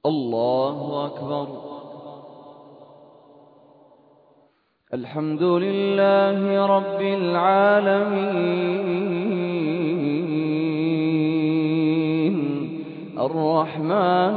الله أكبر. الحمد لله رب العالمين الرحمن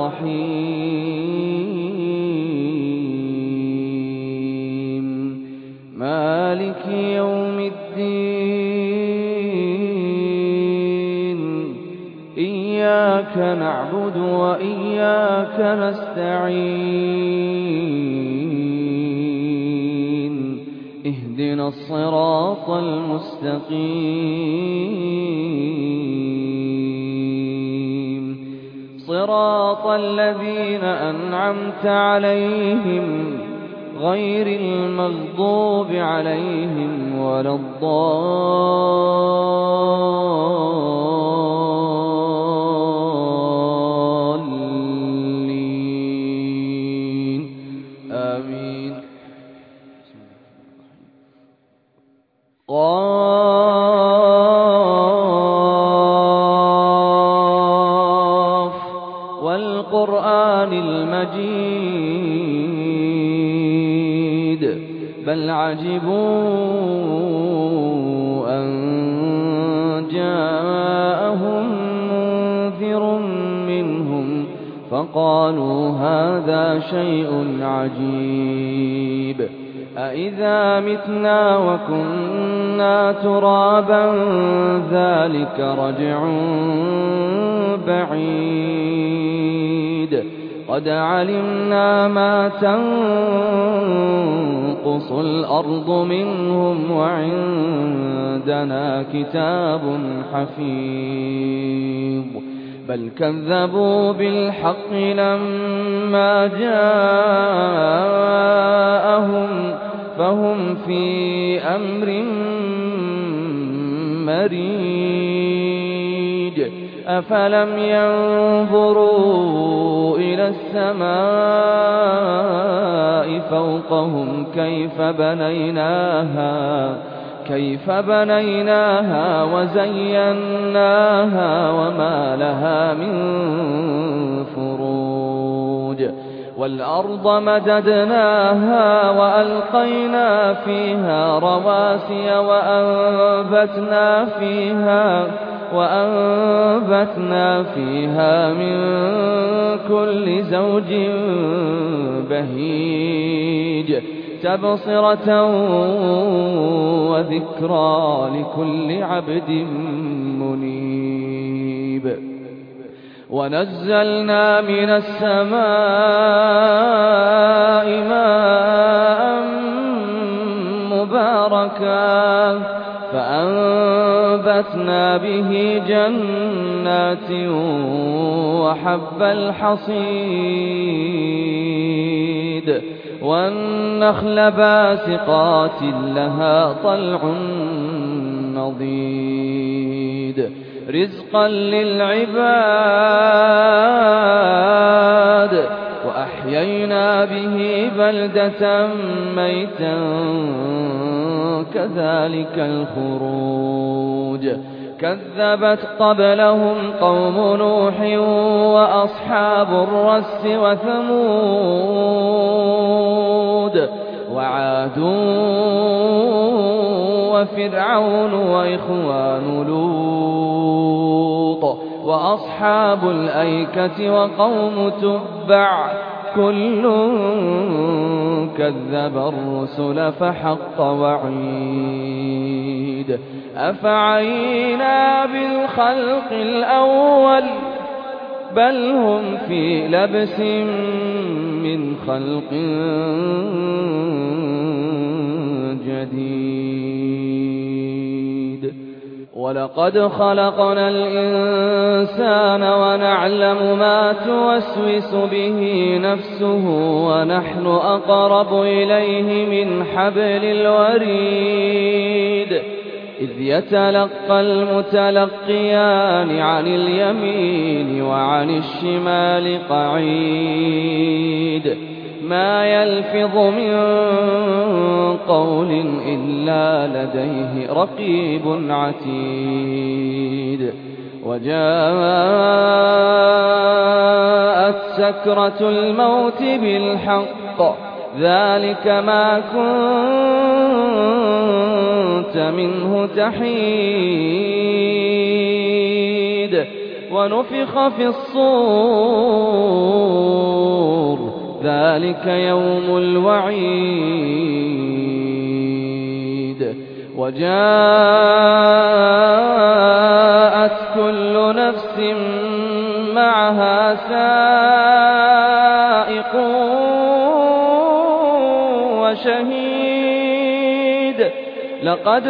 الرحيم مالك يوم الدين إياك نعبد وإياك نستعين اهدنا الصراط المستقيم صراط الذين أنعمت عليهم غير المغضوب عليهم ولا الضالين آمين. قاف والقرآن المجيد بل عجبوا أن جاءهم منذر منهم فقالوا هذا شيء عجيب أإذا متنا وكنا ترابا ذلك رجع بعيد قد علمنا ما تنقص الأرض منهم وعندنا كتاب حفيظ بل كذبوا بالحق لما جاءهم فهم في أمر مريج أفلم ينظروا إلى السماء فوقهم كيف بنيناها وزيناها وما لها من فروج والأرض مددناها وألقينا فيها رواسي وأنبتنا فيها من كل زوج بهيج تبصرة وذكرى لكل عبد منيب ونزلنا من السماء ماء مباركا فأنبتنا به جنات وحب الحصيد والنخل باسقات لها طلع نضيد رزقا للعباد وأحيينا به بلدة ميتا كذلك الخروج كذبت قبلهم قوم نوح وأصحاب الرس وثمود وعاد وفرعون وإخوان لوط وأصحاب الأيكة وقوم تبع كل كذب الرسل فحق وعيد أفعينا بالخلق الأول بل هم في لبس من خلق جديد ولقد خلقنا الإنسان ونعلم ما توسوس به نفسه ونحن أقرب إليه من حبل الوريد إذ يتلقى المتلقيان عن اليمين وعن الشمال قعيد ما يلفظ من قول إلا لديه رقيب عتيد وجاءت سكرة الموت بالحق ذلك ما كنت منه تحيد ونفخ في الصور ذلك يوم الوعيد وجاءت كل نفس معها سائق وشهيد لقد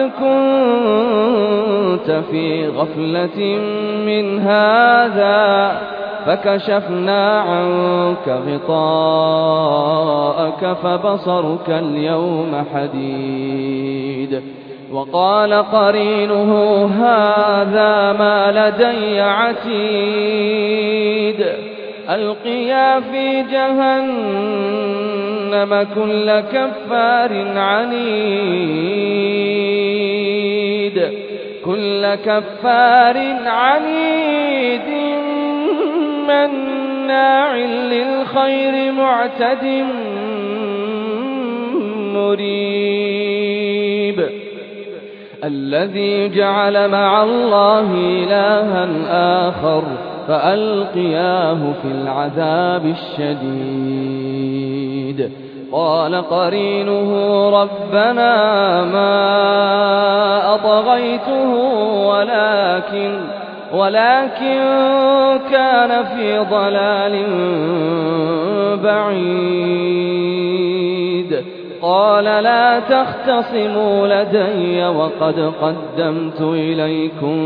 كنت في غفلة من هذا فكشفنا عنك غطاءك فبصرك اليوم حديد وقال قرينه هذا ما لدي عتيد ألقيا في جهنم كل كفار عنيد مناع للخير معتد مريب الذي جعل مع الله إلها آخر فألقياه في العذاب الشديد قال قرينه ربنا ما أطغيته ولكن كان في ضلال بعيد قال لا تختصموا لدي وقد قدمت إليكم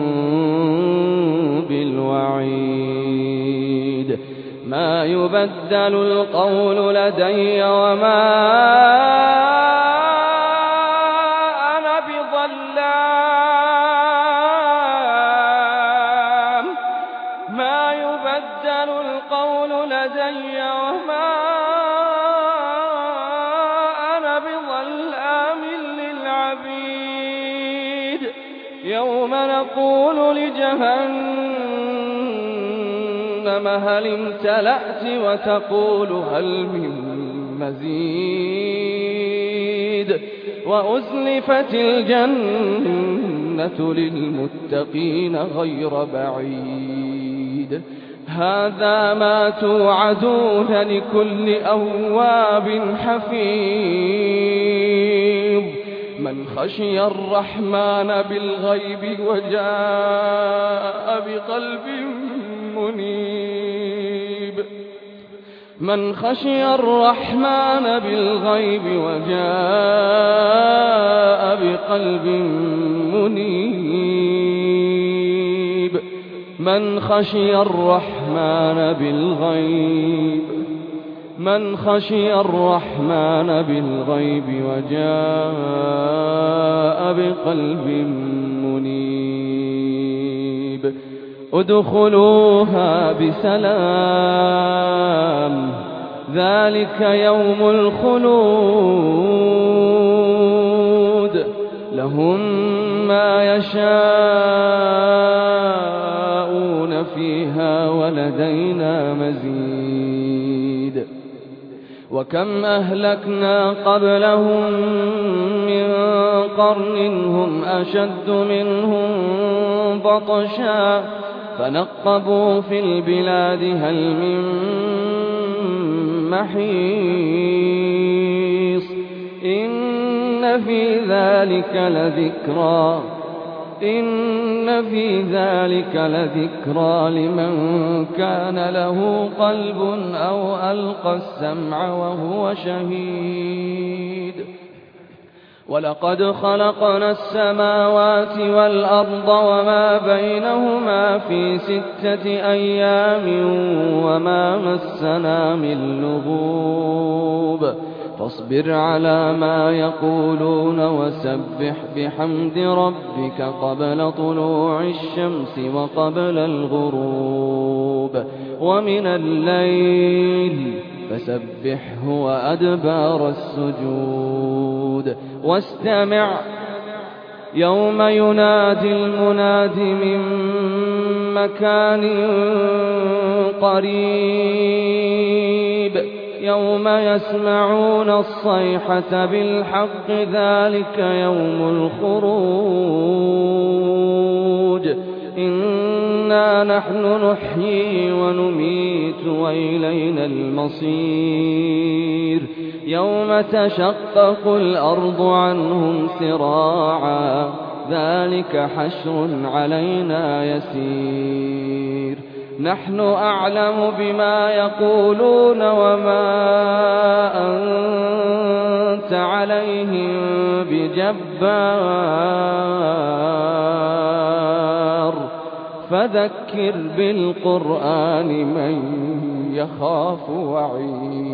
بالوعيد ما يبدل القول لدي وما أنا بظلام ما يبدل القول لدي وما أنا بظلام للعبيد يوم نقول لجهنم هل امتلأت وتقول هل من مزيد وأزلفت الجنة للمتقين غير بعيد هذا ما توعدون لكل أواب حفيظ من خشي الرحمن بالغيب وجاء بقلب منيب من خشي الرحمن بالغيب وجاء بقلب منيب من خشي الرحمن بالغيب وجاء بقلب منيب ادخلوها بسلام ذلك يوم الخلود لهم ما يشاءون فيها ولدينا مزيد وكم أهلكنا قبلهم من قرن هم أشد منهم بطشا فنقبوا في البلاد هل من محيص إن في ذلك لذكرى لمن كان له قلب أو ألقى السمع وهو شهيد ولقد خلقنا السماوات والأرض وما بينهما في 6 أيام وما مسنا من لغوب فاصبر على ما يقولون وسبح بحمد ربك قبل طلوع الشمس وقبل الغروب ومن الليل فسبحه وأدبار السجود واستمع يوم ينادي المناد من مكان قريب يوم يسمعون الصيحة بالحق ذلك يوم الخروج إنا نحن نحيي ونميت وإلينا المصير يوم تشقق الأرض عنهم سراعا ذلك حشر علينا يسير نحن أعلم بما يقولون وما أنت عليهم بجبار فذكر بالقرآن من يخاف وعيد